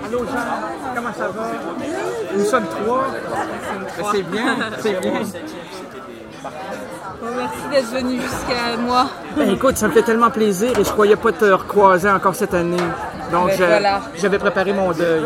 Allô Jean, comment ça va? Nous sommes trois. C'est bien, c'est bien. Oh, merci d'être venu jusqu'à moi. Ben, écoute, ça me fait tellement plaisir et je croyais pas te recroiser encore cette année. Donc voilà. J'avais préparé mon deuil.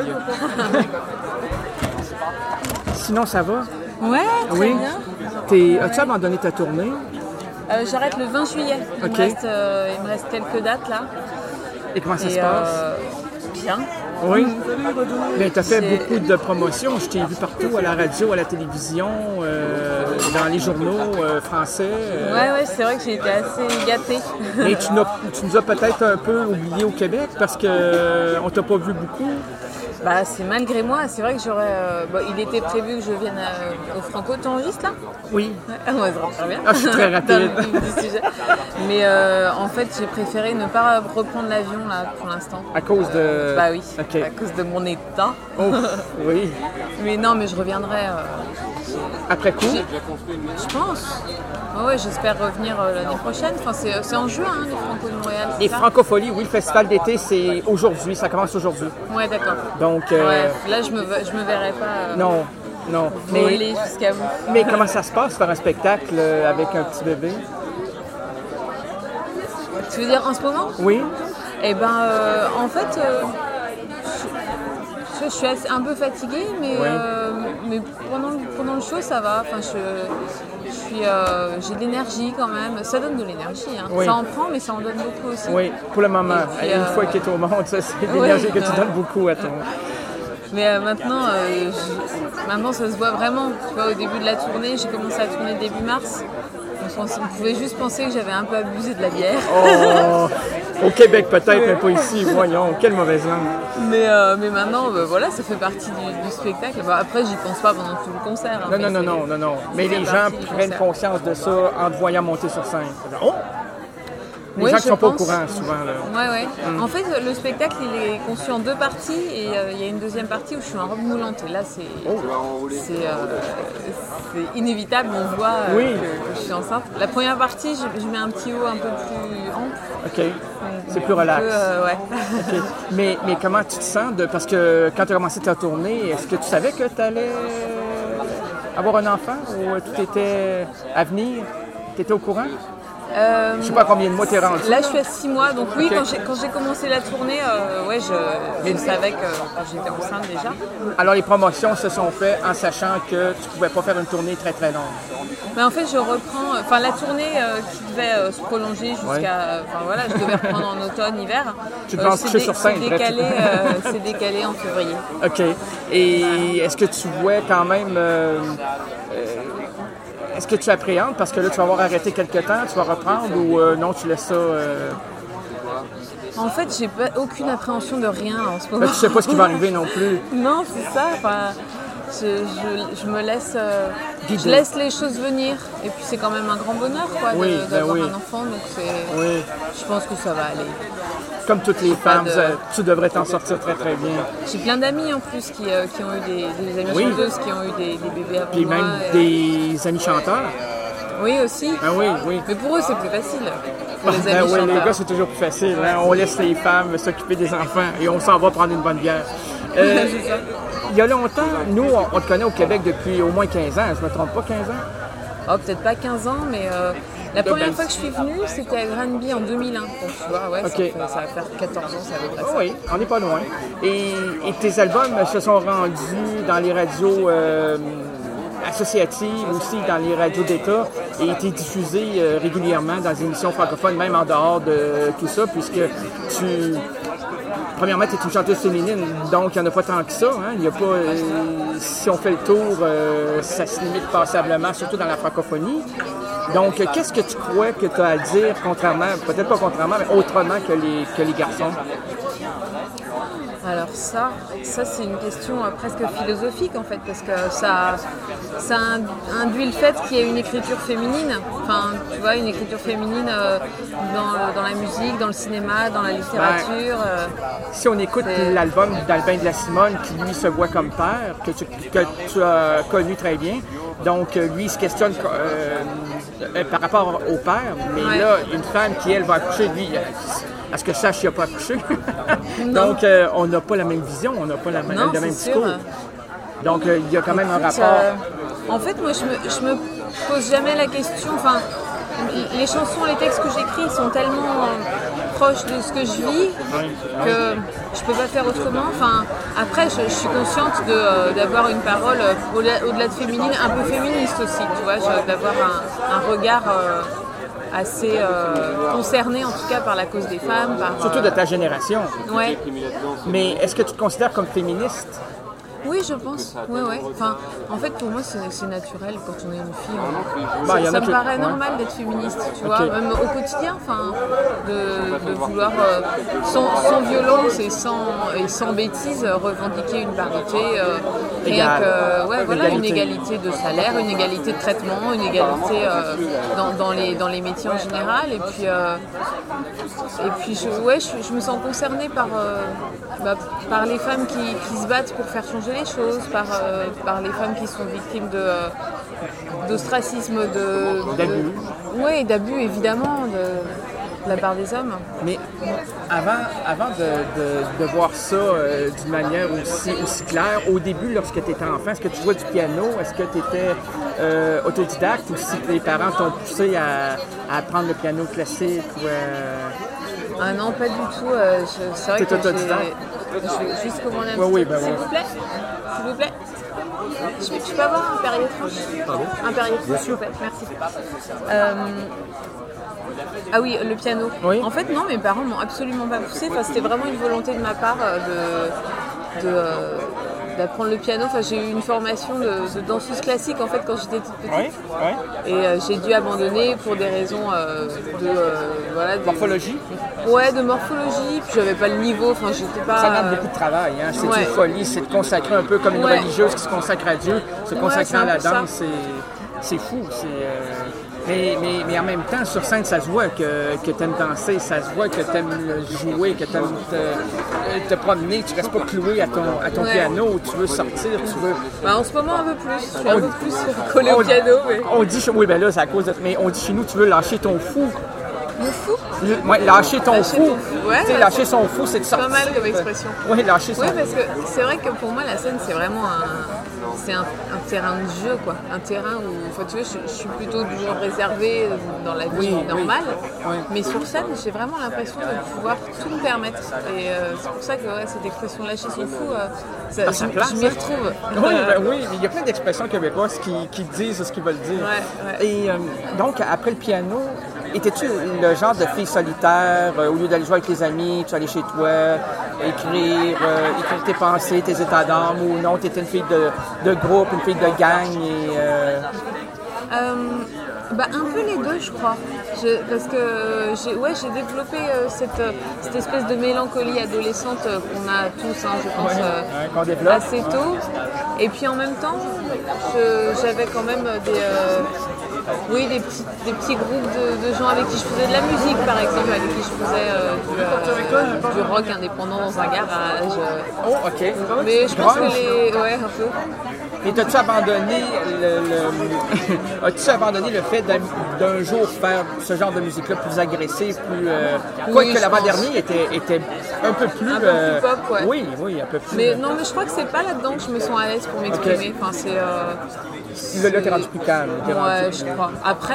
Sinon, ça va? Ouais, très bien. As-tu abandonné ta tournée? J'arrête le 20 juillet. Il me reste quelques dates là. Et comment ça se passe? Bien. Oui. Mais tu as fait beaucoup de promotions. Je t'ai vu partout, à la radio, à la télévision, dans les journaux français. Ouais, c'est vrai que j'ai été assez gâtée. Et tu nous as peut-être un peu oublié au Québec parce qu'on t'a pas vu beaucoup. Bah, c'est malgré moi. C'est vrai que il était prévu que je vienne au Franco. Tu enregistres là? Oui. On va se refaire bien. Je suis très rapide. Dans le vif du sujet. Mais en fait, j'ai préféré ne pas reprendre l'avion là pour l'instant. À cause de... Bah oui, Okay. à cause de mon état. Oh, oui. Mais non, mais je reviendrai. Après coup? Je pense. Ouais, j'espère revenir l'année prochaine. Enfin, c'est en juin, les Franco de Montréal. Les Francopholies, oui, le festival d'été, c'est aujourd'hui. Ça commence aujourd'hui. Ouais, d'accord. Donc... Là, je me verrai pas... Non. Voler jusqu'à vous. Mais comment ça se passe, faire un spectacle avec un petit bébé? Tu veux dire en ce moment? Oui. Eh ben, en fait, je suis un peu fatiguée, mais, mais pendant le show, ça va. Enfin, j'ai de l'énergie quand même. Ça donne de l'énergie. Hein. Oui. Ça en prend, mais ça en donne beaucoup aussi. Oui, pour le moment. Puis, une fois qu'il est au monde, ça, c'est l'énergie que tu donnes beaucoup à ton... Mais maintenant, ça se voit vraiment. Tu vois, au début de la tournée, j'ai commencé à tourner début mars. On pouvait juste penser que j'avais un peu abusé de la bière. Oh, au Québec peut-être, mais pas ici. Voyons, quelle mauvaise langue. Mais maintenant, voilà, ça fait partie du spectacle. Bah, après, j'y pense pas pendant tout le concert. Hein, non. Mais les gens prennent conscience de ça en te voyant monter sur scène. Oh! Les gens qui ne sont pas au courant, souvent. Ouais. En fait, le spectacle, il est conçu en deux parties et il y a une deuxième partie où je suis en robe moulante. Et là, c'est inévitable, on voit que je suis enceinte. La première partie, je mets un petit haut un peu plus ample. OK. C'est plus relax. Ouais. Okay. Mais comment tu te sens? Parce que quand tu as commencé ta tournée, est-ce que tu savais que tu allais avoir un enfant ou tout était à venir? Tu étais au courant? Je ne sais pas combien de mois tu es rendu. Là, je suis à 6 mois, donc oui, quand j'ai commencé la tournée, je savais que j'étais enceinte déjà. Alors, les promotions se sont faites en sachant que tu ne pouvais pas faire une tournée très, très longue. Mais en fait, je reprends... Enfin, la tournée qui devait se prolonger jusqu'à... Enfin, voilà, je devais reprendre en automne, hiver. Tu te coucher sur scène. C'est décalé en février. OK. Et est-ce que tu vois quand même... Est-ce que tu appréhendes parce que là, tu vas avoir arrêté quelque temps, tu vas reprendre ou non, tu laisses ça... En fait, j'ai aucune appréhension de rien en ce moment. Tu sais pas ce qui va arriver non plus. Non, c'est ça. Enfin, je me laisse... je laisse les choses venir. Et puis, c'est quand même un grand bonheur d'avoir un enfant. Donc, je pense que ça va aller. Comme toutes les femmes, tu devrais t'en sortir très, très bien. J'ai plein d'amis en plus qui ont eu des amies chanteuses, qui ont eu des bébés avant moi. Puis même des amis chanteurs. Oui, aussi. Ah oui. Mais pour eux, c'est plus facile. Pour les amis chanteurs. Les gars, c'est toujours plus facile. Hein? On laisse les femmes s'occuper des enfants et on s'en va prendre une bonne bière. C'est ça. Il y a longtemps, nous, on te connaît au Québec depuis au moins 15 ans. Je ne me trompe pas, 15 ans? Oh, peut-être pas 15 ans, mais... La première fois que je suis venue, c'était à Granby en 2001. Donc tu vois, ça va faire 14 ans, ça va être ça. Oui, on n'est pas loin. Et tes albums se sont rendus dans les radios associatives, aussi dans les radios d'État, et étaient diffusés régulièrement dans des émissions francophones, même en dehors de tout ça, puisque premièrement, tu es une chanteuse féminine, donc il n'y en a pas tant que ça. Hein? Il y a pas, si on fait le tour, ça se limite passablement, surtout dans la francophonie. Donc, qu'est-ce que tu crois que tu as à dire, peut-être pas contrairement, mais autrement que les garçons? Alors ça c'est une question presque philosophique en fait, parce que ça induit le fait qu'il y ait une écriture féminine, enfin tu vois, une écriture féminine dans la musique, dans le cinéma, dans la littérature. Si on écoute l'album d'Albin de la Simone, qui lui se voit comme père, que tu as connu très bien, donc lui il se questionne par rapport au père, mais là une femme qui elle va accoucher, lui À ce que je sache, il n'a pas accouché. Non. Donc, on n'a pas la même vision, on n'a pas le même discours. Sûr. Donc, il y a quand même un rapport. En fait, moi, je me pose jamais la question. Enfin, les chansons, les textes que j'écris sont tellement proches de ce que je vis que je peux pas faire autrement. Enfin, après, je suis consciente d'avoir une parole au-delà de féminine, un peu féministe aussi, tu vois, d'avoir un regard assez concerné en tout cas par la cause des femmes. Surtout de ta génération. Ouais. Mais est-ce que tu te considères comme féministe? Oui, je pense. Ouais. Enfin, en fait, pour moi, c'est naturel quand on est une fille. Ça me paraît normal d'être féministe, tu vois, même au quotidien, enfin, de vouloir, sans violence et sans bêtises, revendiquer une parité, une égalité de salaire, une égalité de traitement, une égalité dans les métiers en général. Et puis je me sens concernée par les femmes qui se battent pour faire changer les choses, par les femmes qui sont victimes d'ostracisme, d'abus évidemment de la part des hommes. Mais avant de voir ça d'une manière aussi claire, au début, lorsque tu étais enfant, est-ce que tu jouais du piano? Est-ce que tu étais autodidacte ou si tes parents t'ont poussé à apprendre le piano classique? Ah non, pas du tout. C'est vrai que je vais juste commander un petit truc, s'il vous plaît. S'il vous plaît. Je peux avoir un Perrier franche? Pardon? Un Perrier, bien sûr. Merci. Ah oui, le piano. Oui. En fait, non, mes parents m'ont absolument pas poussé. Enfin, c'était vraiment une volonté de ma part d'apprendre le piano. Enfin, j'ai eu une formation de danseuse classique en fait quand j'étais toute petite. Et j'ai dû abandonner pour des raisons de morphologie. Ouais, de morphologie. Puis j'avais pas le niveau. Enfin, j'étais pas. Ça demande beaucoup de travail. Hein. C'est une folie. C'est de consacrer un peu comme une religieuse qui se consacre à Dieu, se consacrer à la danse. C'est fou. Mais en même temps, sur scène, ça se voit que tu aimes danser, ça se voit que tu aimes jouer, que tu aimes te promener, tu restes pas cloué à ton piano, tu veux sortir, tu veux... En ce moment, un peu plus. Je suis un peu plus collée au piano. Mais... On dit, oui, ben là, c'est à cause de... Mais on dit chez nous, tu veux lâcher ton fou. Mon fou? Lâcher ton fou. Ouais, lâcher son fou, c'est de sortir. Pas mal comme expression. Oui, lâcher son fou. Oui, parce que c'est vrai que pour moi, la scène, c'est vraiment un terrain de jeu, quoi. Un terrain où, enfin, tu vois, je suis plutôt du genre réservée dans la vie normale. Oui. Mais sur scène, j'ai vraiment l'impression de pouvoir tout me permettre. Et c'est pour ça que cette expression lâcher son fou, je m'y retrouve. Oui, mais il y a plein d'expressions québécoises qui disent ce qu'ils veulent dire. Ouais. Et donc, après le piano, étais-tu le genre de fille solitaire, au lieu d'aller jouer avec les amis, tu allais chez toi, écrire tes pensées, tes états d'âme, ou non, tu étais une fille de groupe, une fille de gang? Un peu les deux, je crois. Parce que j'ai développé cette espèce de mélancolie adolescente qu'on a tous, je pense, assez tôt. Et puis en même temps, j'avais quand même des petits groupes de gens avec qui je faisais de la musique, par exemple, avec qui je faisais du rock indépendant dans un garage. Oh, ok. Mais je pense que un peu. Et as-tu abandonné le fait d'un jour faire ce genre de musique-là plus agressif, plus... Quoique l'avant-dernier était un peu plus... Un peu plus pop, ouais. Oui, un peu plus... Mais non, mais je crois que c'est pas là-dedans que je me sens à l'aise pour m'exprimer. Okay. Enfin, Là, t'es rendu plus calme. Je crois. Après,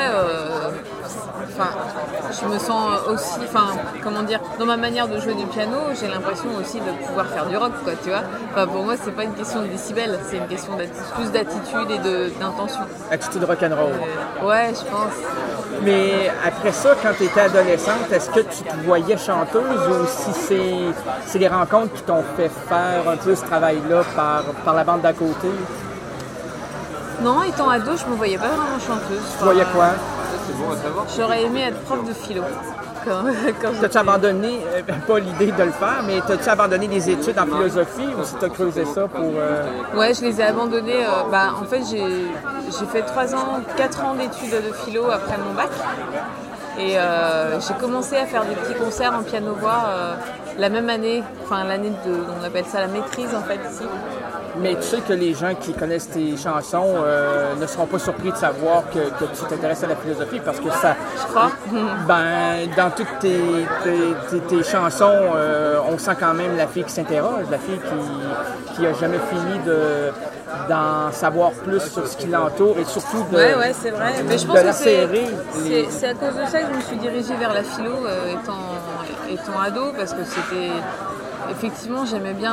je me sens aussi... comment dire, dans ma manière de jouer du piano, j'ai l'impression aussi de pouvoir faire du rock, quoi, tu vois. Enfin, pour moi, c'est pas une question de décibels, c'est une question plus d'attitude et d'intention. Attitude rock'n'roll. Ouais, je pense. Mais après ça, quand tu étais adolescente, est-ce que tu te voyais chanteuse ou si c'est les rencontres qui t'ont fait faire un peu ce travail-là par la bande d'à côté? Non, étant ado, je me voyais pas vraiment chanteuse. Tu voyais quoi? J'aurais aimé être prof de philo. T'as-tu abandonné, pas l'idée de le faire, mais t'as-tu abandonné des études en philosophie ou si t'as creusé ça pour... Ouais, je les ai abandonnées. En fait, j'ai fait 4 ans d'études de philo après mon bac. Et j'ai commencé à faire des petits concerts en piano-voix la même année, enfin l'année on appelle ça la maîtrise en fait ici. Mais tu sais que les gens qui connaissent tes chansons ne seront pas surpris de savoir que tu t'intéresses à la philosophie parce que ça... Je crois. Ben, dans toutes tes chansons, on sent quand même la fille qui s'interroge, la fille qui a jamais fini d'en savoir plus sur ce qui l'entoure et surtout de Ouais, c'est vrai. Mais je pense que c'est à cause de ça que je me suis dirigée vers la philo étant ado parce que c'était... Effectivement, j'aimais bien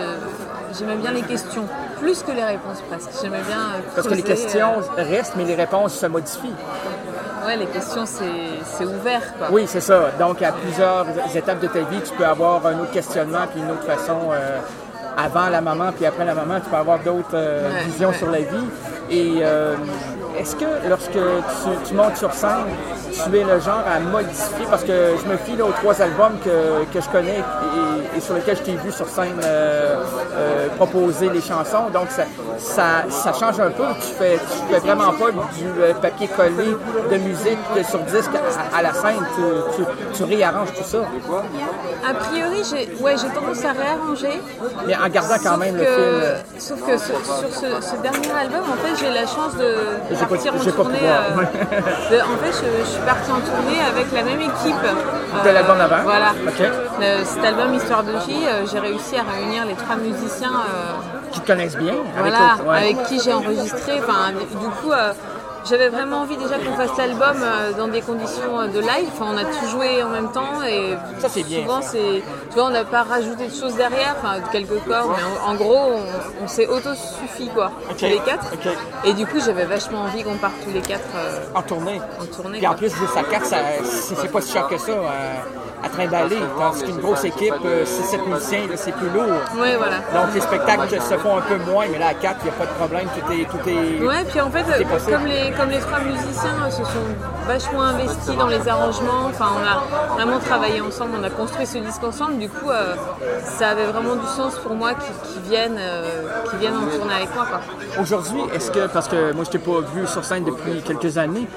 les questions, plus que les réponses presque. J'aimais bien parce que les questions restent, mais les réponses se modifient. Ouais, les questions, c'est ouvert, quoi. Oui, c'est ça. Donc, à plusieurs étapes de ta vie, tu peux avoir un autre questionnement puis une autre façon. Avant la maman puis après la maman, tu peux avoir d'autres visions sur la vie. Et est-ce que lorsque tu montes sur scène, tu es le genre à modifier, parce que je me fie là, aux 3 albums que je connais et sur lesquels je t'ai vu sur scène proposer les chansons, donc ça change un peu. Tu fais vraiment pas du papier collé de musique sur disque à la scène, tu réarranges tout ça. A priori, j'ai tendance à réarranger. Mais en gardant quand même le fil. Sauf que sur ce dernier album, en fait, j'ai la chance de partir en tournée. En fait, je suis partie en tournée avec la même équipe. De l'album d'avant? Voilà. Okay. Cet album Histoire de J, j'ai réussi à réunir les 3 musiciens qui te connaissent bien. Avec qui j'ai enregistré. Enfin, du coup, j'avais vraiment envie déjà qu'on fasse l'album dans des conditions de live. Enfin, on a tout joué en même temps et ça, c'est bien. Souvent, tu vois, on n'a pas rajouté de choses derrière, enfin quelques cordes, mais en gros, on s'est auto-suffi quoi, tous les 4. Okay. Et du coup, j'avais vachement envie qu'on parte tous les 4 en tournée. Puis en plus, juste à 4, c'est pas si cher que ça à trimballer. Tandis qu'une grosse équipe, 6-7 musiciens, là, c'est plus lourd. Oui, voilà. Donc les spectacles se font un peu moins, mais là à 4, il n'y a pas de problème, tout est. Ouais, puis en fait, comme les 3 musiciens se sont vachement investis dans les arrangements, enfin on a vraiment travaillé ensemble, on a construit ce disque ensemble, du coup ça avait vraiment du sens pour moi qu'ils viennent en tournée avec moi, quoi. Aujourd'hui, est-ce que, parce que moi je t'ai pas vu sur scène depuis quelques années,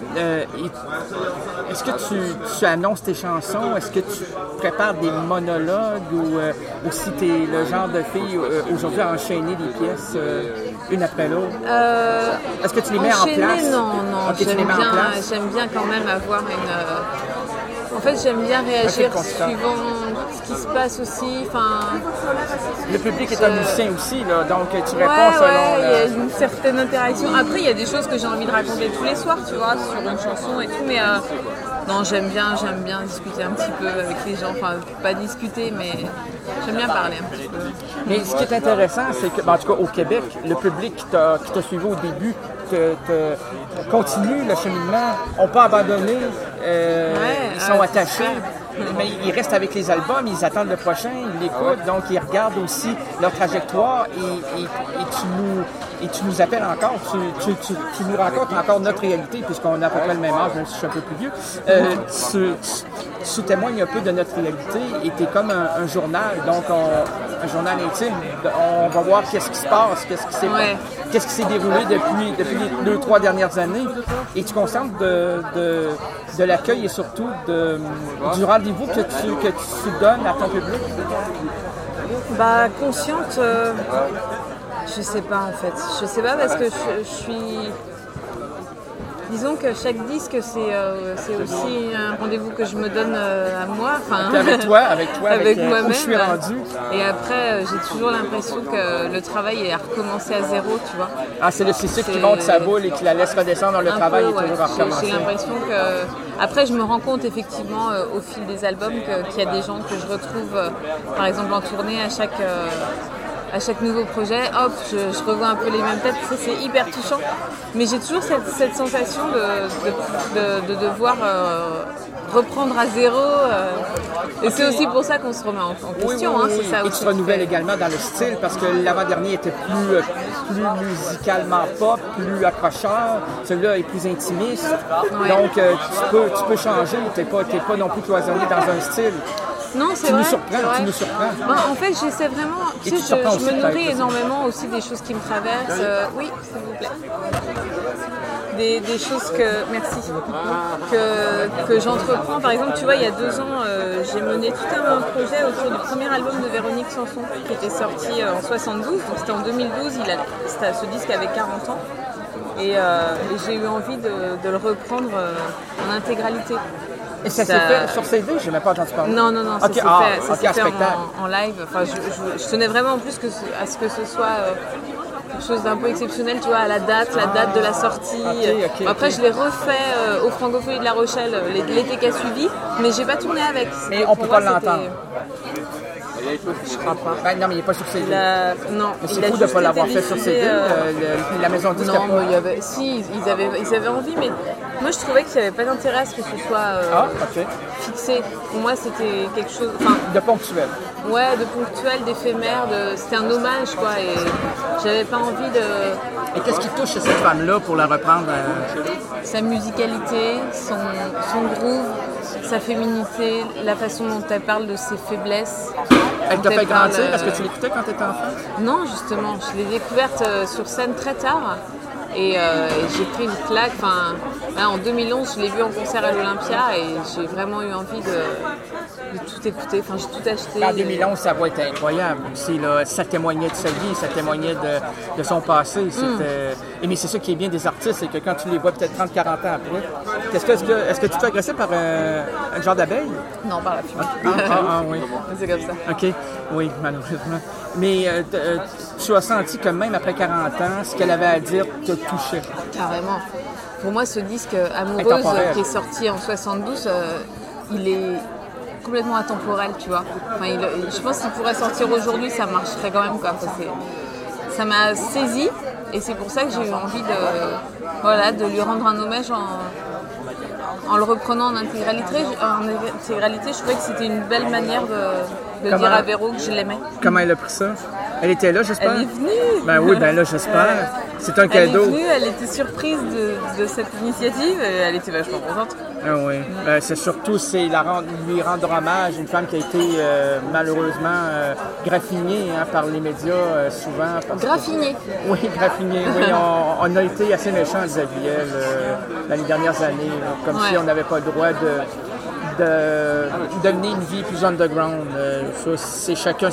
est-ce que tu annonces tes chansons? Est-ce que tu prépares des monologues ou si tu es le genre de fille aujourd'hui à enchaîner des pièces une après l'autre? Est-ce que tu les mets en place? Non. Okay, j'aime bien quand même avoir une... En fait, j'aime bien réagir suivant ce qui se passe aussi. Le public est un musicien aussi, là, donc tu réponds selon... il y a une certaine interaction. Après, il y a des choses que j'ai envie de raconter tous les soirs, tu vois, sur une chanson et tout, mais... Non, j'aime bien discuter un petit peu avec les gens. Enfin, pas discuter, mais j'aime bien parler un petit peu. Mais ce qui est intéressant, c'est que, en tout cas au Québec, le public qui t'a suivi au début continue le cheminement, n'ont pas abandonné, ils sont attachés. Mais ils restent avec les albums, ils attendent le prochain, ils l'écoutent, donc ils regardent aussi leur trajectoire et tu nous appelles encore, tu nous racontes encore notre réalité, puisqu'on a à peu près le même âge, même si je suis un peu plus vieux. Tu témoignes un peu de notre réalité et tu es comme un journal, donc un journal intime. On va voir qu'est-ce qui se passe, qu'est-ce qui s'est déroulé depuis les 2-3 dernières années. Et tu concentres de l'accueil et surtout du rendez-vous que tu donnes à ton public? Consciente, je sais pas en fait. Je sais pas parce que je suis... Disons que chaque disque, c'est aussi un rendez-vous que je me donne à moi. Avec toi, avec moi-même. Où je suis rendu. Et après, j'ai toujours l'impression que le travail est à recommencer à zéro, tu vois. Ah, c'est le cycle qui monte sa boule et qui la laisse redescendre, le travail est toujours à recommencer. J'ai l'impression que... Après, je me rends compte effectivement au fil des albums qu'il y a des gens que je retrouve, par exemple en tournée, à chaque nouveau projet, hop, je revois un peu les mêmes têtes, c'est hyper touchant. Mais j'ai toujours cette sensation de devoir reprendre à zéro. Et c'est aussi pour ça qu'on se remet en question. Oui. C'est ça et tu te renouvelles également dans le style, parce que l'avant-dernier était plus musicalement pop, plus accrocheur. Celui-là est plus intimiste. Ouais. Donc, tu peux changer. Tu n'es pas non plus cloisonné dans un style. Non, c'est vrai. Tu nous surprends. En fait, j'essaie vraiment... Tu sais, je me nourris énormément aussi des choses qui me traversent. Oui, s'il vous plaît. des choses que j'entreprends. Par exemple, tu vois, il y a 2 ans, j'ai mené tout un projet autour du premier album de Véronique Sanson qui était sorti en 72. Donc c'était en 2012, ce disque avait 40 ans. Et j'ai eu envie de le reprendre en intégralité. Et ça s'est fait sur CD? Je n'ai même pas entendu parler. Non, ça s'est fait spectacle. En live. Enfin, je tenais vraiment en plus à ce que ce soit quelque chose d'un peu exceptionnel, tu vois, à la date de la sortie. Après, je l'ai refait au Francophonie de La Rochelle l'été qui a suivi, mais j'ai pas tourné avec. Et on peut pas l'entendre. Je crois pas. Ben, non, mais il n'est pas sur CD. Non, mais c'est fou de ne pas l'avoir fait sur CD. La maison de disque. Non, mais si, ils avaient envie, mais moi je trouvais qu'il n'y avait pas d'intérêt à ce que ce soit fixé. Pour moi, c'était quelque chose. De ponctuel. Ouais, de ponctuel, d'éphémère. C'était un hommage, quoi. Et j'avais pas envie de. Et qu'est-ce qui touche cette femme-là pour la reprendre? Sa musicalité, son groove, sa féminité, la façon dont elle parle de ses faiblesses. Elle t'a fait grandir? Est-ce que tu l'écoutais quand tu étais enfant? Non, justement. Je l'ai découverte sur scène très tard. Et j'ai pris une claque. En 2011, je l'ai vue en concert à l'Olympia et j'ai vraiment eu envie de tout écouter. J'ai tout acheté. En 2011, sa voix était incroyable aussi. Là. Ça témoignait de sa vie, ça témoignait de son passé. Mais c'est ça qui est bien des artistes, c'est que quand tu les vois peut-être 30-40 ans après, est-ce que tu t'es agressé par un genre d'abeille? Non, par la fumée. Oui. C'est comme ça. OK. Oui, malheureusement. Mais tu as senti que même après 40 ans, ce qu'elle avait à dire te touchait. Carrément. Pour moi, ce disque Amoureuse qui est sorti en 72, il est complètement intemporel, tu vois. Je pense qu'il pourrait sortir aujourd'hui, ça marcherait quand même. Ça m'a saisi et c'est pour ça que j'ai eu envie de lui rendre un hommage en le reprenant en intégralité. Je trouvais que c'était une belle manière de dire à Véro que je l'aimais. Comment elle a pris ça? Elle était là, j'espère? Elle est venue! Ben oui, là, j'espère. C'est un cadeau. Elle est venue, elle était surprise de cette initiative et elle était vachement contente. Ah oui. C'est surtout lui rendre hommage, une femme qui a été malheureusement graffinée par les médias souvent. Graffinée? Oui, graffinée. Oui, on a été assez méchants vis-à-vis d'elle dans les dernières années, comme si on n'avait pas le droit de mener une vie plus underground. Ça, c'est chacun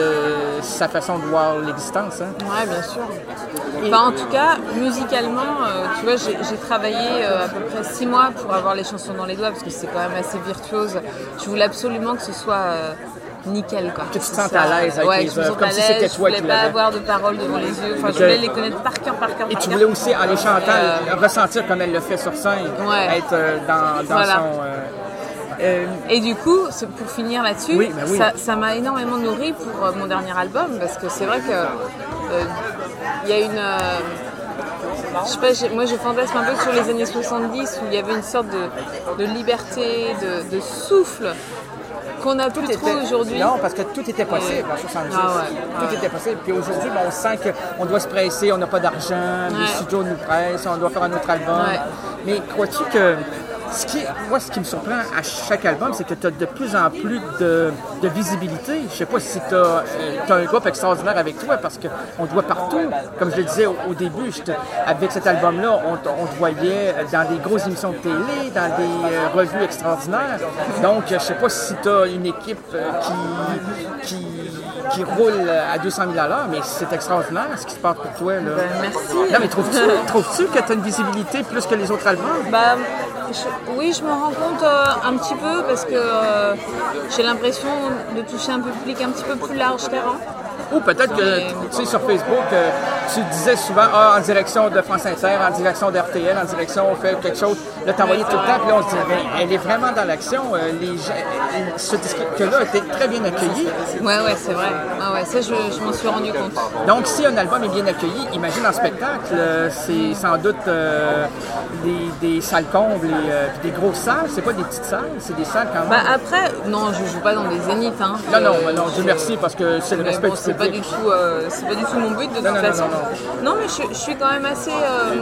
sa façon de voir l'existence. Hein? Oui, bien sûr. En tout cas, musicalement, tu vois, j'ai travaillé à peu près 6 mois pour avoir les chansons dans les doigts, parce que c'est quand même assez virtuose. Je voulais absolument que ce soit nickel, quoi. Que tu te sentes à l'aise avec les œuvres, comme si c'était toi qui l'avais. Je voulais pas avoir de paroles devant les yeux. Je voulais les connaître par cœur. Et tu voulais aussi, en les chantant, ressentir comme elle le fait sur scène, être dans son... Et du coup, pour finir là-dessus, ça m'a énormément nourri pour mon dernier album, parce que c'est vrai que il y a une... je sais pas, moi je fantasme un peu sur les années 70 où il y avait une sorte de liberté, de souffle qu'on a plus trop aujourd'hui. Non, parce que tout était possible en 70. Tout était possible. Puis aujourd'hui, on sent qu'on doit se presser, on n'a pas d'argent, les studios nous pressent, on doit faire un autre album. Mais crois-tu que... Ce qui me surprend à chaque album, c'est que tu as de plus en plus de visibilité. Je sais pas si tu as un groupe extraordinaire avec toi, parce qu'on te voit partout. Comme je le disais au début, avec cet album-là, on te voyait dans des grosses émissions de télé, dans des revues extraordinaires. Donc, je sais pas si tu as une équipe qui roule à 200 000 à l'heure, mais c'est extraordinaire ce qui se passe pour toi. Là. Merci. Non, mais trouves-tu que tu as une visibilité plus que les autres albums? Oui, je me rends compte un petit peu, parce que j'ai l'impression de toucher un public un petit peu plus large qu'avant. Ou peut-être que, tu sais, sur Facebook, tu disais souvent, en direction de France Inter, en direction d'RTL, en direction, on fait quelque chose. Là, t'envoyais tout le temps, puis là, on se disait, elle est vraiment dans l'action. Ce disque-là a été très bien accueilli. Oui, c'est vrai. Ça, je m'en suis rendu compte. Donc, si un album est bien accueilli, imagine en spectacle, c'est sans doute des salles combles et des grosses salles. C'est pas des petites salles, c'est des salles quand même. Après, non, je joue pas dans des zéniths. Hein. Non, Dieu merci, parce que c'est le respect du public. C'est pas du tout mon but de toute façon. Non, mais je suis quand même assez...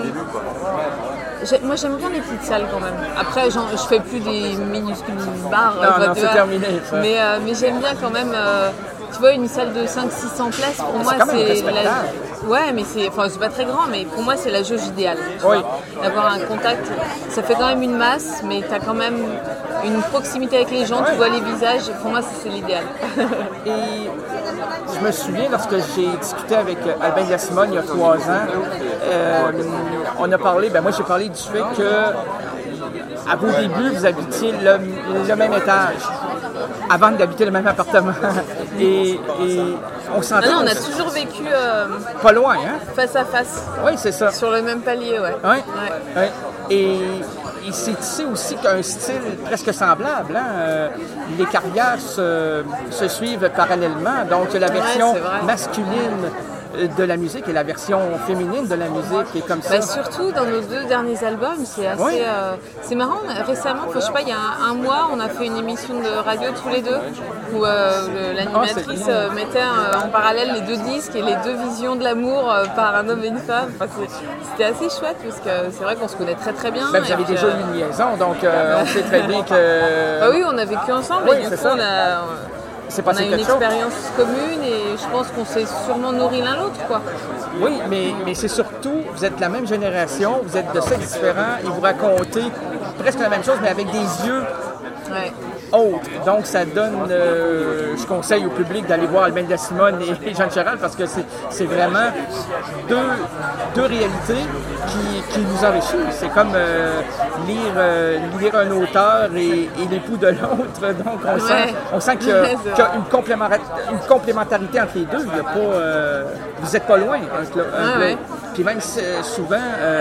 moi j'aime bien les petites salles quand même. Après je fais plus des minuscules bars. Non, c'est terminé. Ça. Mais j'aime bien quand même tu vois, une salle de 500-600 places, pour moi, c'est Ouais, mais c'est pas très grand, mais pour moi, c'est la jauge idéale. Oui. D'avoir un contact, ça fait quand même une masse, mais tu as quand même une proximité avec les gens, tu vois les visages. Pour moi, c'est l'idéal. Et je me souviens, lorsque j'ai discuté avec Albin de la Simone il y a 3 ans, on a parlé, moi j'ai parlé du fait que à vos débuts, vous habitiez le même étage avant d'habiter le même appartement. et on s'entend. Non, on a toujours vécu pas loin, hein? Face à face. Oui, c'est ça. Sur le même palier, ouais. Oui. Et c'est ici aussi qu'un style presque semblable. Hein? Les carrières se suivent parallèlement. Donc, la version masculine de la musique et la version féminine de la musique est comme ça. Surtout dans nos 2 derniers albums, c'est assez... c'est marrant, récemment, je sais pas, il y a un mois, on a fait une émission de radio tous les deux où l'animatrice mettait en parallèle les 2 disques et les 2 visions de l'amour par un homme et une femme. C'était assez chouette parce que c'est vrai qu'on se connaît très très bien. Vous avez déjà eu une liaison, donc on sait très bien que... oui, on a vécu ensemble et du coup on a une expérience commune et je pense qu'on s'est sûrement nourris l'un l'autre, quoi. Oui, mais c'est surtout, vous êtes la même génération, vous êtes de sexe différents et vous racontez presque la même chose, mais avec des yeux autres. Donc, ça donne... je conseille au public d'aller voir Albin de la Simone et Jean Chéral parce que c'est vraiment deux réalités qui nous enrichissent. C'est comme lire un auteur et l'époux de l'autre. Donc, on sent qu'il y a une complémentarité entre les deux. Il y a pas, vous n'êtes pas loin. Puis même souvent...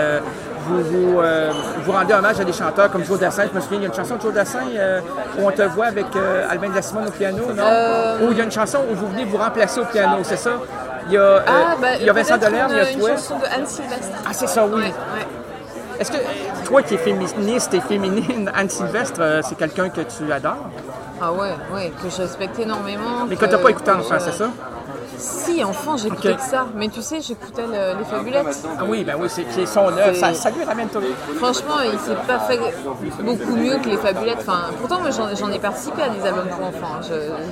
Vous rendez hommage à des chanteurs comme Joe Dassin. Je me souviens, il y a une chanson de Joe Dassin où on te voit avec Albin de la Simone au piano, non? Ou il y a une chanson où vous venez vous remplacer au piano, c'est ça? Il y a Vincent Delerme, il y a toi. Une chanson de Anne Sylvestre. Ah, c'est ça, oui. Ouais. Est-ce que toi qui es féministe et féminine, Anne Sylvestre, c'est quelqu'un que tu adores? Ah ouais, que je respecte énormément. Mais que tu n'as pas écouté enfant, c'est ça? Si, enfant, j'écoutais que ça. Mais tu sais, j'écoutais Les Fabulettes. Ah oui, c'est son œuvre. Ça lui ramène tout. Franchement, il s'est pas fait beaucoup mieux que Les Fabulettes. Pourtant, moi, j'en ai participé à des albums pour enfants.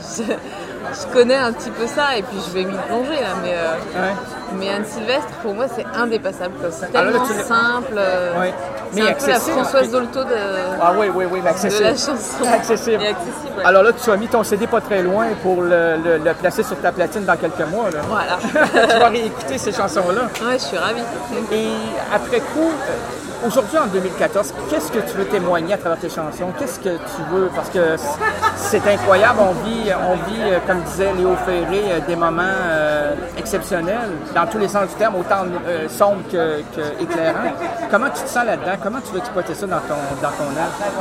Je connais un petit peu ça et puis je vais m'y plonger là. Mais Anne Sylvestre, pour moi, c'est indépassable. C'est tellement simple. C'est un peu la Françoise Dolto de la chanson. Accessible. Alors là, tu as mis ton CD pas très loin pour le placer sur ta platine dans quelques mois. Là. Voilà. Tu vas réécouter ces chansons-là. Ouais, je suis ravie. Et après coup, aujourd'hui en 2014, qu'est-ce que tu veux témoigner à travers tes chansons? Qu'est-ce que tu veux? Parce que c'est incroyable, on vit, comme disait Léo Ferré, des moments exceptionnels, dans tous les sens du terme, autant sombres qu'éclairants. Comment tu te sens là-dedans? Comment tu veux exploiter ça dans ton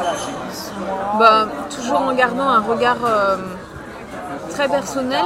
art? Toujours en gardant un regard très personnel,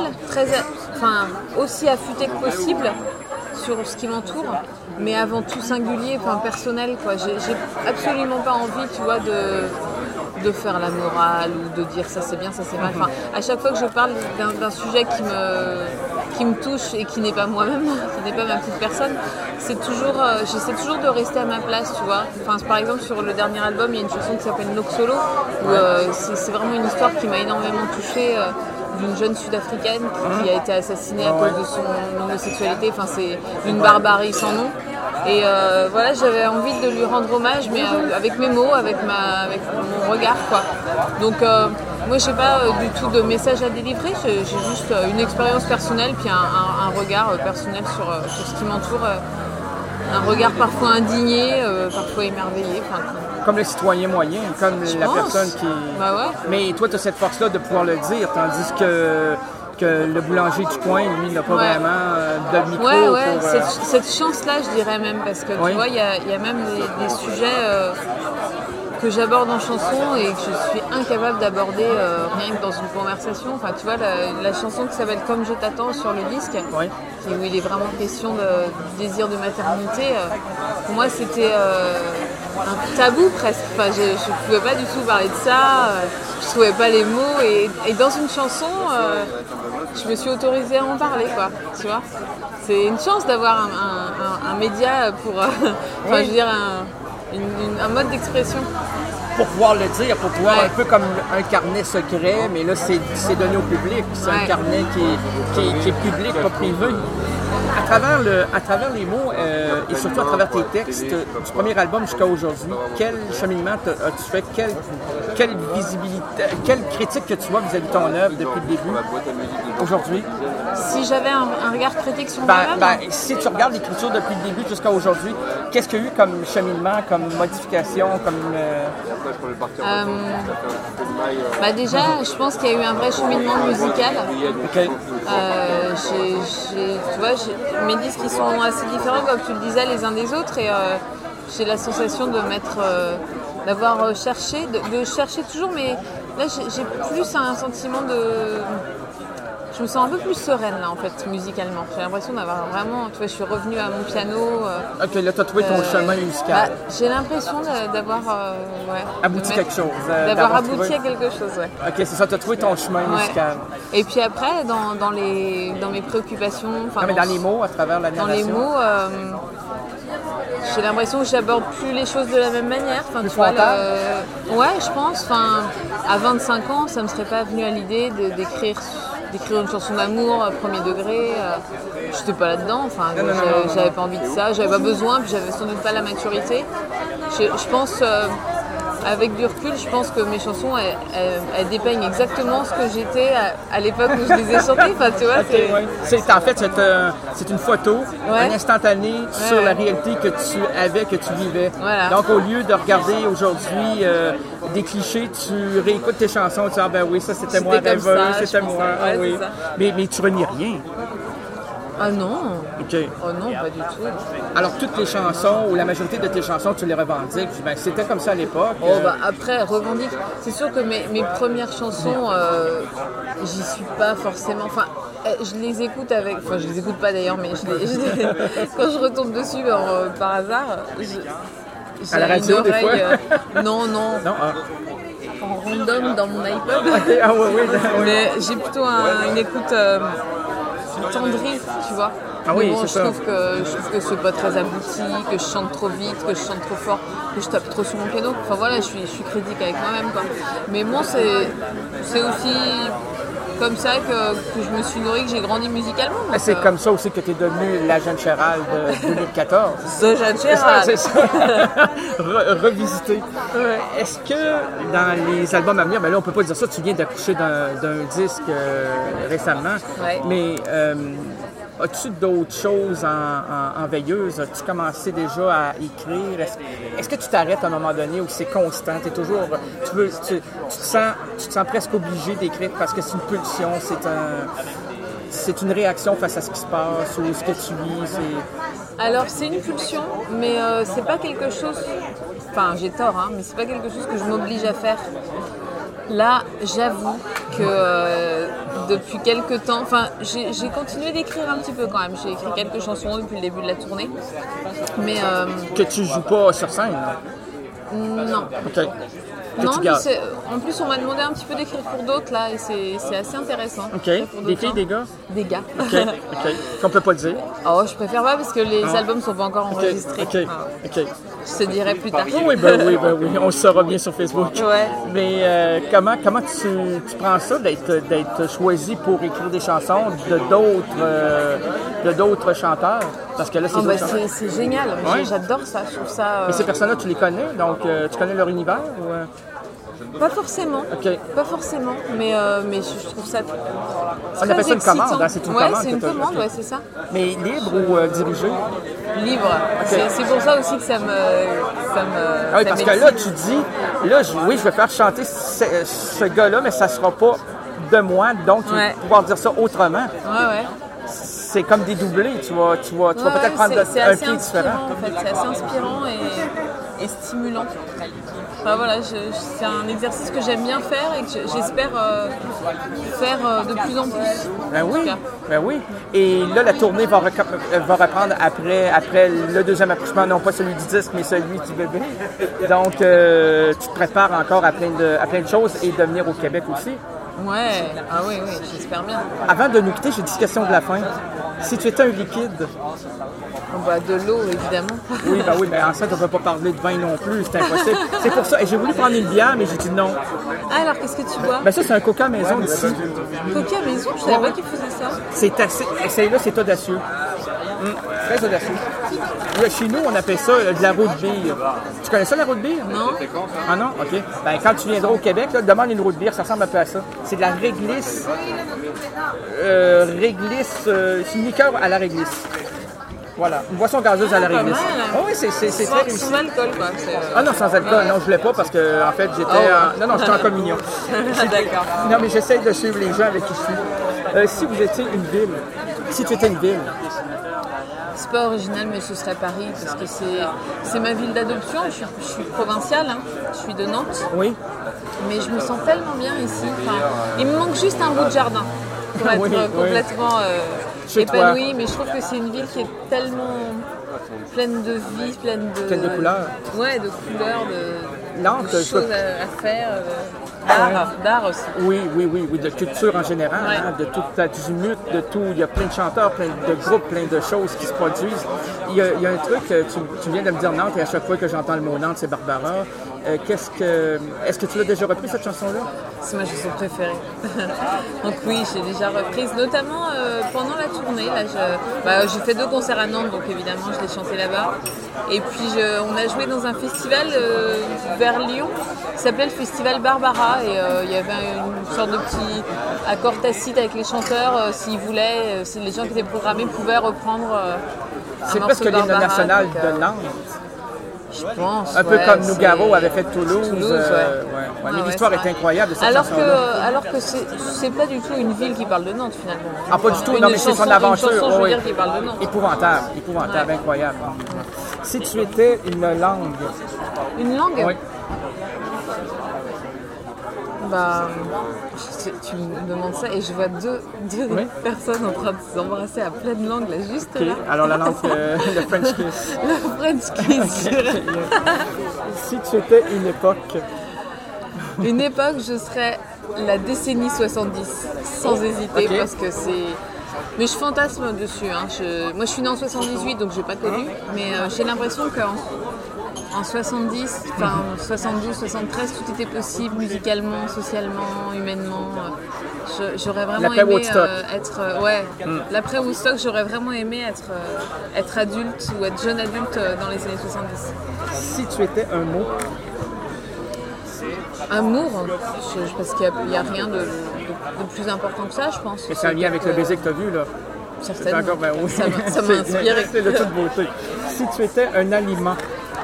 aussi affûté que possible sur ce qui m'entoure, mais avant tout singulier, personnel, quoi. J'ai absolument pas envie, tu vois, de faire la morale ou de dire ça c'est bien, ça c'est mal. À chaque fois que je parle d'un sujet qui me touche et qui n'est pas moi-même, qui n'est pas ma petite personne, c'est toujours, j'essaie toujours de rester à ma place, tu vois. Par exemple, sur le dernier album, il y a une chanson qui s'appelle Noxolo, où c'est vraiment une histoire qui m'a énormément touchée. D'une jeune sud-africaine qui a été assassinée à cause de son homosexualité. C'est une barbarie sans nom. Et j'avais envie de lui rendre hommage, mais avec mes mots, avec mon regard, quoi. Donc, moi, je n'ai pas du tout de message à délivrer. J'ai juste une expérience personnelle, puis un regard personnel sur ce qui m'entoure. Un regard parfois indigné, parfois émerveillé. Comme le citoyen moyen, comme la personne qui... Mais toi, tu as cette force-là de pouvoir le dire, tandis que le boulanger du coin, lui, n'a pas vraiment de micro. Cette chance-là, je dirais même, parce que tu vois, il y a même des sujets que j'aborde en chanson et que je suis incapable d'aborder rien que dans une conversation. Tu vois, la chanson qui s'appelle « Comme je t'attends » sur le disque, où il est vraiment question de désir de maternité, pour moi, c'était un tabou presque. Je ne pouvais pas du tout parler de ça, je ne trouvais pas les mots. Et dans une chanson, je me suis autorisée à en parler, quoi, tu vois. C'est une chance d'avoir un média pour, un mode d'expression. pour pouvoir le dire, pour pouvoir un peu comme un carnet secret, mais là, c'est donné au public. C'est un carnet qui est public, pas privé. À travers les mots et surtout à travers tes textes, du premier album jusqu'à aujourd'hui, quel cheminement as-tu fait? Quelle visibilité, quelle critique que tu vois vis-à-vis de ton œuvre depuis le début, aujourd'hui? Si j'avais un regard critique sur moi-même? Si tu regardes l'écriture depuis le début jusqu'à aujourd'hui, qu'est-ce qu'il y a eu comme cheminement, comme modification, comme... Déjà, je pense qu'il y a eu un vrai cheminement musical. Okay. Tu vois, mes disques ils sont assez différents, comme tu le disais, les uns des autres, et j'ai la sensation d'avoir cherché, de chercher toujours, mais là j'ai plus un sentiment je me sens un peu plus sereine là en fait musicalement. J'ai l'impression d'avoir vraiment, tu vois, je suis revenue à mon piano. Ok, là t'as trouvé ton chemin musical. J'ai l'impression d'avoir abouti quelque chose. D'avoir abouti à quelque chose, ouais. Ok, c'est ça, t'as trouvé ton chemin musical. Et puis après, dans mes préoccupations, mais dans les mots, à travers la narration. Dans les mots, j'ai l'impression que j'aborde plus les choses de la même manière. Plus frontal? Ouais, je pense. À 25 ans, ça me serait pas venu à l'idée d'écrire une chanson d'amour premier degré. J'étais pas là-dedans. J'avais pas envie de ça. J'avais pas besoin. Puis j'avais sans doute pas la maturité. Je pense. Avec du recul, je pense que mes chansons, elles dépeignent exactement ce que j'étais à l'époque où je les ai chantées. Enfin, tu vois, en fait, c'est une photo, un instantané sur la réalité que tu vivais. Voilà. Donc, au lieu de regarder aujourd'hui des clichés, tu réécoutes tes chansons et tu dis « Ah ben oui, ça c'était moi rêveuse, c'était moi. » oui. Mais tu renies rien. Ah non. OK. Oh non, pas du tout. Alors, toutes les chansons, ou la majorité de tes chansons, tu les revendiques. C'était comme ça à l'époque. Après, revendique. C'est sûr que mes premières chansons, j'y suis pas forcément... je les écoute avec... je les écoute pas d'ailleurs, mais quand je retombe dessus par hasard, j'ai à la radio, une oreille... des fois? Non. En random dans mon iPod. Okay. Ah oui. Mais j'ai plutôt une écoute... tendrie, tu vois. Ah oui, c'est je trouve que c'est pas très abouti, que je chante trop vite, que je chante trop fort, que je tape trop sur mon piano. Enfin voilà, je suis critique avec moi-même, quoi. Mais bon, c'est aussi comme ça que je me suis nourrie, que j'ai grandi musicalement. C'est comme ça aussi que tu es devenue la Jeanne Chéral de 2014. The Jeanne Chéral. C'est ça. Revisiter. Ouais. Est-ce que dans les albums à venir, là on peut pas dire ça, tu viens d'accoucher d'un disque récemment, mais as-tu d'autres choses en veilleuse? As-tu commencé déjà à écrire? Est-ce que tu t'arrêtes à un moment donné ou c'est constant? T'es toujours, tu te sens presque obligé d'écrire parce que c'est une pulsion, c'est une réaction face à ce qui se passe ou ce que tu vis? Alors c'est une pulsion, mais c'est pas quelque chose... Enfin, j'ai tort, hein, mais c'est pas quelque chose que je m'oblige à faire. Là, j'avoue que depuis quelques temps, j'ai continué d'écrire un petit peu quand même. J'ai écrit quelques chansons depuis le début de la tournée. Mais que tu joues pas sur scène? Non. OK. Non, mais en plus on m'a demandé un petit peu d'écrire pour d'autres là et c'est assez intéressant. OK. Des filles, des gars? Des gars. OK. Qu'on peut pas le dire? Oh, je préfère pas parce que les albums sont pas encore enregistrés. OK. Je te dirai plus tard. Oui. On le saura bien sur Facebook. Ouais. Mais comment tu prends ça d'être choisi pour écrire des chansons de d'autres chanteurs? Parce que là, c'est génial. Ouais. J'adore ça. Je trouve ça. Mais ces personnes-là, tu les connais? Donc, tu connais leur univers? Pas forcément. Okay. Pas forcément. Mais je trouve ça. On appelle ça une commande, hein? C'est une commande. C'est une commande, ouais, c'est ça. Mais libre ou dirigé? Libre. Okay. C'est pour ça aussi que ça me. Ah oui, parce que là, tu dis, je vais faire chanter ce gars-là, mais ça sera pas de moi, donc tu vas pouvoir dire ça autrement. Ouais. C'est comme des doublés, tu vas peut-être prendre un pied différent. En fait, c'est assez inspirant et stimulant. Enfin voilà, c'est un exercice que j'aime bien faire et que j'espère faire de plus en plus. Ben oui. Et là, la tournée va reprendre après le deuxième accouchement, non pas celui du disque, mais celui du bébé. Donc, tu te prépares encore à plein de choses et de venir au Québec aussi. Ouais, ah oui, j'espère bien. Avant de nous quitter, j'ai une petite question de la fin. Si tu étais un liquide... De l'eau, évidemment. Oui, mais en fait, on ne peut pas parler de vin non plus, c'est impossible. C'est pour ça, et j'ai voulu prendre une bière, mais j'ai dit non. Ah, alors qu'est-ce que tu bois? Ça, c'est un coca maison d'ici. Coca maison? Je savais pas qu'ils faisaient ça. C'est assez... Essaye-là, c'est audacieux. Très audacieux. Là, chez nous, on appelle ça de la root beer. Tu connais ça, la root beer? Non. Ah non? OK. Quand tu viendras au Québec, là, demande une root beer, ça ressemble un peu à ça. C'est de la réglisse. C'est une liqueur à la réglisse. Voilà, une boisson gazeuse à la réglisse. Oui, c'est très réussi. Sans alcool, quoi. Ah non, sans alcool. Non, je voulais pas parce que, en fait, j'étais Non, j'étais en communion. D'accord. Non, mais j'essaie de suivre les gens avec qui je suis. Si vous étiez une ville, si tu étais une ville... C'est pas original, mais ce serait Paris, parce que c'est ma ville d'adoption. Je suis provinciale, hein. Je suis de Nantes. Oui. Mais je me sens tellement bien ici. Enfin, il me manque juste un bout de jardin pour être complètement épanouie. Mais je trouve que c'est une ville qui est tellement pleine de vie, pleine de couleurs. Ouais, de couleurs, de choses à faire. D'art aussi. Oui, de culture en général, de toute la tumulte, de tout. Il y a plein de chanteurs, plein de groupes, plein de choses qui se produisent. Il y a un truc, tu viens de me dire Nantes, et à chaque fois que j'entends le mot Nantes, c'est Barbara. Est-ce que tu l'as déjà repris, cette chanson-là? C'est ma chanson préférée. Donc oui, j'ai déjà reprise, notamment pendant la tournée. Là, j'ai fait 2 concerts à Nantes, donc évidemment, je l'ai chanté là-bas. Et puis, on a joué dans un festival vers Lyon, qui s'appelait le Festival Barbara. Et il y avait une sorte de petit accord tacite avec les chanteurs. S'ils voulaient, si les gens qui étaient programmés pouvaient reprendre c'est presque l'hymne national de Nantes. Je pense. Un peu comme Nougaro avait fait Toulouse. Mais l'histoire est incroyable de cette chanson-là. Alors que c'est pas du tout une ville qui parle de Nantes finalement. Ah, pas du tout, non, mais c'est son aventure. Une chanson, je veux dire, qui parle de Nantes. Épouvantable, incroyable. Si tu étais une langue. Une langue? Oui. Tu me demandes ça et je vois deux personnes en train de s'embrasser à pleine langue là, juste là. Alors la langue, le French kiss. Le French kiss. Si tu étais une époque. Une époque, je serais la décennie 70, sans hésiter, parce que c'est... Mais je fantasme dessus. Hein. Moi, je suis née en 78, donc j'ai pas connu. Mais j'ai l'impression qu'en 70, enfin 72, 73, tout était possible musicalement, socialement, humainement. J'aurais vraiment aimé être... L'après Woodstock, j'aurais vraiment aimé être adulte ou être jeune adulte dans les années 70. Si tu étais un mot? Amour, parce qu'il n'y a rien de plus important que ça, je pense. Et c'est un lien avec le baiser que tu as vu, là? Certainement. Oui. Ça m'a inspiré. C'est de toute beauté. Si tu étais un aliment?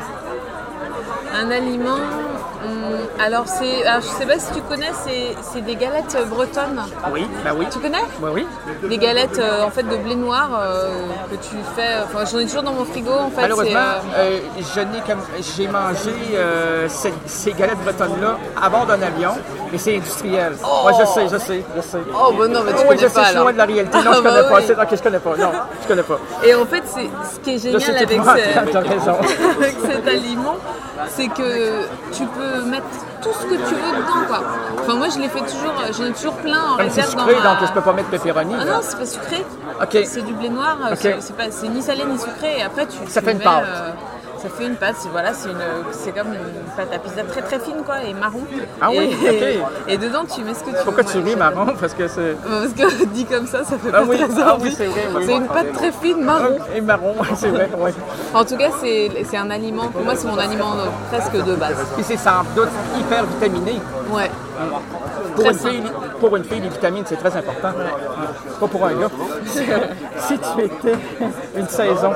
Un aliment... Alors, je sais pas si tu connais, c'est des galettes bretonnes. Oui. Tu connais? Oui. Des galettes en fait de blé noir que tu fais. Enfin, j'en ai toujours dans mon frigo en fait. Malheureusement, j'ai mangé ces galettes bretonnes-là à bord d'un avion, mais c'est industriel. Moi, je sais. Oh, non, mais tu connais pas. Je suis loin de la réalité. Non, je connais pas. C'est ok, je connais pas. Non, je connais pas. Et en fait, ce qui est génial avec cet aliment, c'est que tu peux mettre tout ce que tu veux dedans, quoi. Enfin, moi, je l'ai fait toujours, j'en ai toujours plein en réserve. C'est sucré, donc je peux pas mettre pepperoni. Ah non, c'est pas sucré. Ok. C'est du blé noir. Okay. C'est ni salé ni sucré. Et après, ça fait une pâte. Ça fait une pâte. C'est comme une pâte à pizza très très fine, quoi, et marron. Ah oui. Ok. Et dedans, tu mets ce que tu veux. Pourquoi tu ris marron? Parce que dit comme ça fait pas très envie. Oui, c'est vrai. Oui. C'est une pâte très fine, marron. Et marron, c'est vrai. Oui. En tout cas, c'est un aliment. Pour moi, c'est mon aliment presque de base. Et c'est sans doute hyper vitaminé. Ouais. Pour une fille, les vitamines, c'est très important. Ouais. Pas pour un gars. Si tu étais une saison.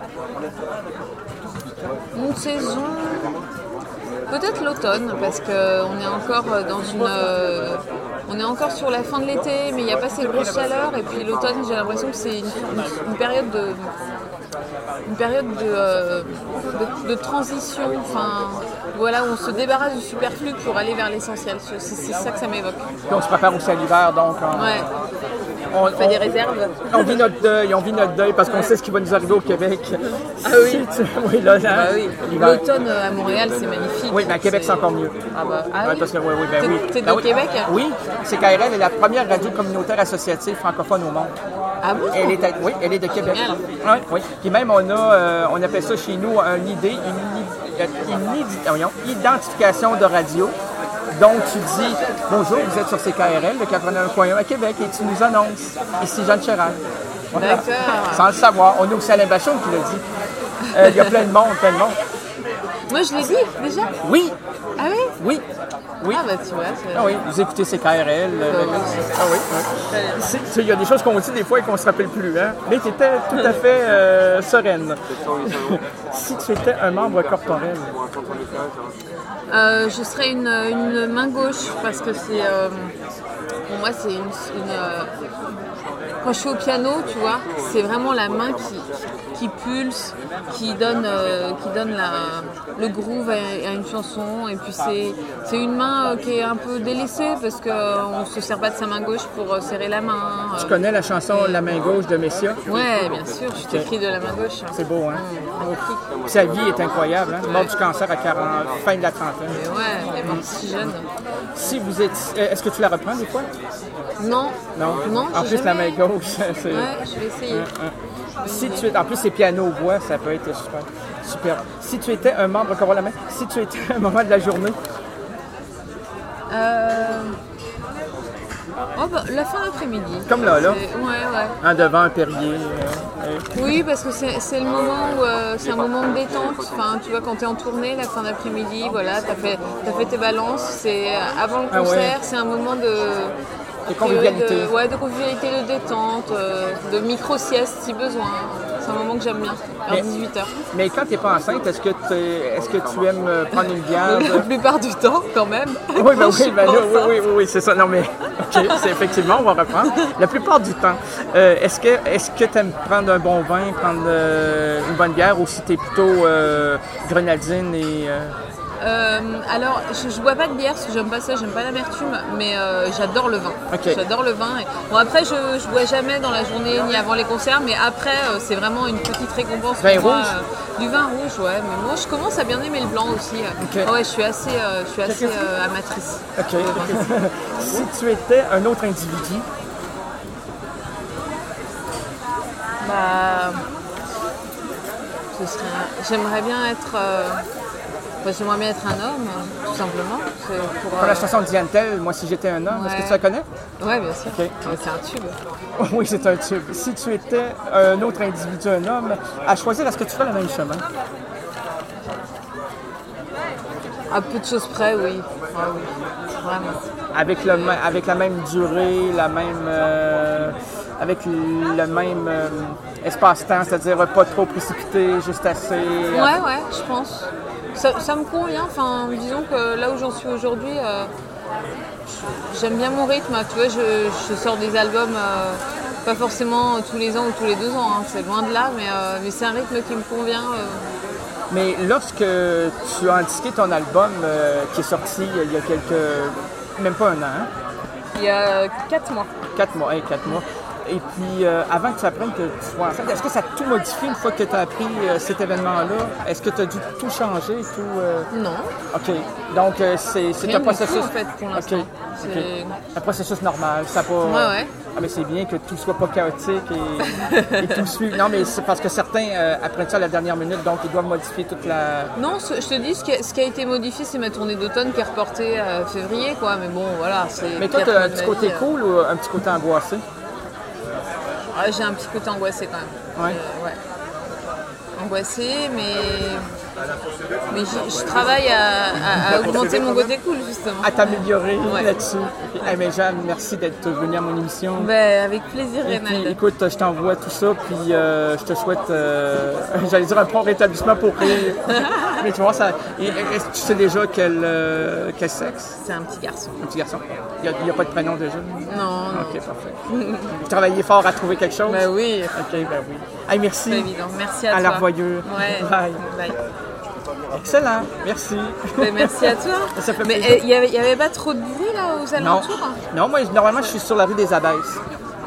Une saison, peut-être l'automne, parce qu'on est encore on est encore sur la fin de l'été, mais il n'y a pas ces grosses chaleurs. Et puis l'automne, j'ai l'impression que c'est une période de transition. Enfin, voilà, où on se débarrasse du superflu pour aller vers l'essentiel. C'est ça que ça m'évoque. Puis on se prépare aussi à l'hiver, donc. Ouais. On fait des réserves. On vit notre deuil parce qu'on sait ce qui va nous arriver au Québec. Ah oui. Oui, là, Bah oui. L'automne à Montréal, c'est magnifique. Oui, mais à Québec, c'est encore mieux. Ah bah, ah oui. Parce que, oui, ben oui. T'es Ben de Québec? Oui, CKRL est la première radio communautaire associative francophone au monde. Ah bon? Elle est de Québec. Génial. Oui. Puis même, on appelle ça chez nous un ID, une identification de radio. Donc, tu dis, bonjour, vous êtes sur CKRL, le 81.1 à Québec, et tu nous annonces. Ici, Jeanne Chéral. Voilà. D'accord. Sans le savoir. On a aussi Alain Bachon qui l'a dit. Il y a plein de monde. Moi, je l'ai dit, déjà? Oui. Ah oui? Oui. Ah bah tu vois. Ah oui, vous écoutez CKRL. Ah oui. Il y a des choses qu'on dit des fois et qu'on ne se rappelle plus. Hein? Mais tu étais tout à fait sereine. Si tu étais un membre corporel. Je serais une main gauche parce que c'est pour moi c'est une quand je suis au piano, tu vois, c'est vraiment la main qui pulse, qui donne le groove à une chanson. Et puis c'est une main qui est un peu délaissée parce qu'on ne se sert pas de sa main gauche pour serrer la main. Tu connais la chanson La main gauche de Messia? Ouais, bien sûr, je t'écris de la main gauche. C'est beau, hein? Magnifique. Sa vie est incroyable, hein? Mort du cancer à fin de la trentaine. Mais ouais, elle est morte si jeune. Si vous êtes... Est-ce que tu la reprends des fois? Non. En plus, la main gauche, c'est... Ouais, je vais essayer. Si tu es... En plus, c'est piano-voix, ça peut être super. Si tu étais un membre, encore la main, si tu étais un moment de la journée? La fin d'après-midi. Comme là. Ouais. Un devant, un Perrier. Oui, parce que c'est le moment où c'est un moment de détente. Enfin, tu vois, quand tu es en tournée, la fin d'après-midi, voilà, t'as fait tes balances. C'est avant le concert, c'est un moment de convivialité. De convivialité, de détente, de micro-sieste si besoin. C'est un moment que j'aime bien, vers 18h. Mais quand tu n'es pas enceinte, est-ce que tu aimes prendre une bière? La plupart du temps, quand même. Oui, c'est ça. Non, mais OK, c'est effectivement, on va reprendre. La plupart du temps, est-ce que tu aimes prendre un bon vin, prendre une bonne bière, ou si tu es plutôt grenadine et... Alors, je bois pas de bière parce que j'aime pas ça, j'aime pas l'amertume, mais j'adore le vin. Okay. J'adore le vin. Bon, après, je bois jamais dans la journée ni avant les concerts, mais après, c'est vraiment une petite récompense. Vin pour moi, rouge? Du vin rouge, ouais. Mais moi, je commence à bien aimer le blanc aussi. Okay. Ouais, je suis assez amatrice. OK. Si tu étais un autre individu? J'aimerais bien être... j'aimerais bien être un homme, tout simplement. Pour la chanson de Diane Tell, Moi si j'étais un homme, Est-ce que tu la connais? Oui, bien sûr. Okay. C'est un tube. Oui, c'est un tube. Si tu étais un autre individu, un homme, à choisir, est-ce que tu ferais le même chemin? À peu de choses près, oui. Ah, oui. Vraiment. Avec la même durée, avec le même espace-temps, c'est-à-dire pas trop précipité, juste assez... Ouais, je pense. Ça me convient, enfin, disons que là où j'en suis aujourd'hui, j'aime bien mon rythme. Tu vois, je sors des albums, pas forcément tous les ans ou tous les 2 ans, hein, c'est loin de là, mais c'est un rythme qui me convient. Mais lorsque tu as indiqué ton album qui est sorti il y a même pas un an, hein? Il y a 4 mois. 4 mois. Et puis, avant que tu apprennes que tu sois enceinte, est-ce que ça a tout modifié une fois que tu as appris cet événement-là? Est-ce que tu as dû tout changer? Non. OK. Donc, c'est un processus... en fait, pour l'instant. Okay. Un processus normal. Ça pas... Ouais. Ah, mais c'est bien que tout soit pas chaotique et tout suit. Non, mais c'est parce que certains apprennent ça à la dernière minute, donc ils doivent modifier toute la... Non, je te dis, ce qui a été modifié, c'est ma tournée d'automne qui est reportée à février, quoi. Mais bon, voilà, c'est... Mais toi, tu as un petit côté cool ou un petit côté angoissé? J'ai un petit côté angoissé quand même. Ouais. Angoissé, mais je travaille à augmenter mon côté cool, justement. À t'améliorer là-dessus. Mais Jeanne, merci d'être venue à mon émission. Avec plaisir, Rénal. Écoute, je t'envoie tout ça, puis je te souhaite, j'allais dire un prompt rétablissement pour rire. Mais tu vois, tu sais déjà quel sexe? C'est un petit garçon. Un petit garçon? Il n'y a pas de prénom déjà? Non. OK, parfait. Vous travaillez fort à trouver quelque chose? Oui. OK, oui. Hey, merci. C'est évident. Merci à toi. À l'arvoyeux. Ouais. Bye. Excellent, merci. Merci à toi. Ça fait plaisir. Mais il n'y avait pas trop de bruit là aux alentours? Non, moi normalement je suis sur la rue des Abbesses.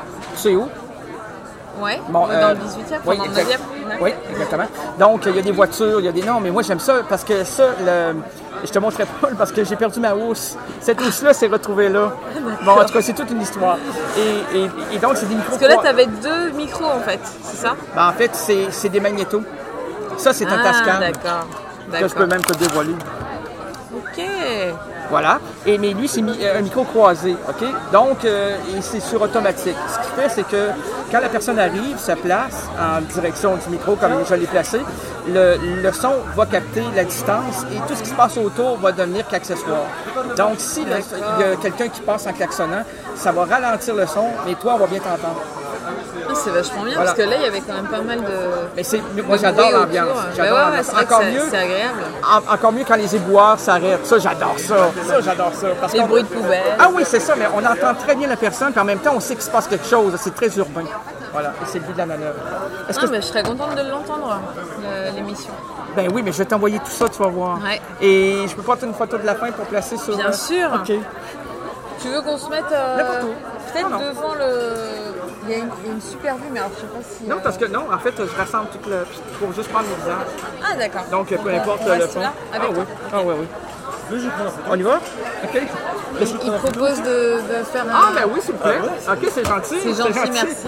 sais où. Ouais, Bon, dans le 18e, oui, dans le exact. 9e. Oui, exactement. Donc, il y a des voitures, il y a des... Non, mais moi, j'aime ça parce que ça, je te montrerai pas parce que j'ai perdu ma housse. Cette housse-là s'est retrouvée là. Bon, en tout cas, c'est toute une histoire. Et donc, c'est des micros... Parce que là, tu avais 2 micros, en fait, c'est ça? Ben, en fait, c'est des magnétos. Ça, c'est un Tascam. D'accord. Que je peux même te dévoiler. OK. Voilà. Mais lui, c'est un micro croisé, OK? Donc, et c'est sur automatique. Ce qui fait, c'est que quand la personne arrive, se place en direction du micro, comme je l'ai placé, le son va capter la distance et tout ce qui se passe autour va devenir qu'accessoire. Donc, si il y a quelqu'un qui passe en klaxonnant, ça va ralentir le son, mais toi, on va bien t'entendre. Ah, c'est vachement bien, Voilà. parce que là, il y avait quand même pas mal de... Mais moi, j'adore l'ambiance. J'adore ouais, l'ambiance. c'est vrai Encore que mieux, c'est agréable. encore mieux quand les éboueurs s'arrêtent. Ça, j'adore ça. Ça, j'adore ça. Parce Les qu'on- bruits de poubelle. Ah oui, c'est ça, mais on entend très bien la personne, puis en même temps, on sait qu'il se passe quelque chose. C'est très urbain. Voilà, et c'est le but de la manœuvre. Est-ce que... Mais je serais contente de l'entendre, l'émission. Ben oui, mais je vais t'envoyer tout ça, tu vas voir. Ouais. Et je peux prendre une photo de la fin pour placer sur... Bien sûr. OK. Tu veux qu'on se mette N'importe où. peut-être Non. devant le... Il y a une super vue, mais alors je sais pas si... Non, parce que non, en fait, je rassemble tout le... pour juste prendre les visages. Ah, d'accord. Donc, peu importe on le reste fond. là, Ah avec oui, toi. ah oui, oui. On y va? OK. Il propose de faire Ah, ben oui, s'il vous plaît. OK, c'est gentil. C'est gentil, merci.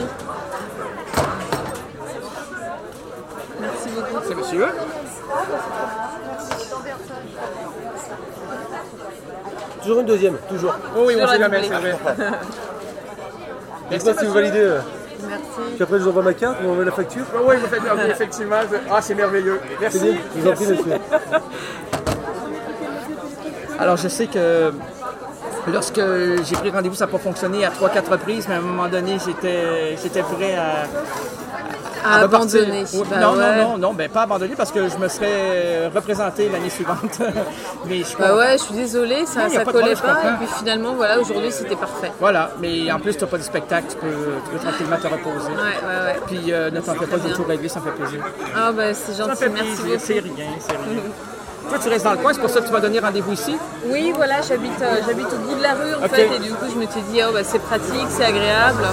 Merci beaucoup. C'est monsieur. Toujours une deuxième, toujours. Oh oui, on Sur sait la jamais, c'est doublée. vrai. Dites-moi si vous validez. Merci. Puis après, je vous envoie ma carte, vous m'envoyez la facture. Oh oui, vous faites OK, effectivement. Ah, c'est merveilleux. Merci. C'est bien, je vous en prie, monsieur. Alors, je sais que lorsque j'ai pris rendez-vous, ça n'a pas fonctionné à 3-4 reprises, mais à un moment donné, j'étais prêt à repartir. Abandonner. Oui, Bah non, ouais. non, ben pas abandonné parce que je me serais représenté l'année suivante. Mais je suis Bah content. ouais, je suis désolée, ça, Non, y a ça pas de collait problème, je pas. Et comprends. puis finalement, voilà, aujourd'hui, c'était parfait. Voilà, mais en plus, tu n'as pas de spectacle, tu peux tranquillement te reposer. Ouais. Puis ne t'en fais pas, j'ai tout réglé, ça me fait plaisir. Ah bah c'est Ça me gentil, fait merci plaisir, beaucoup. c'est rien, c'est rien. Toi, tu restes dans le coin, c'est pour ça que tu m'as donné rendez-vous ici? Oui, voilà, j'habite au bout de la rue en Ok. fait, et du coup je me suis dit, oh, bah, c'est pratique, c'est agréable.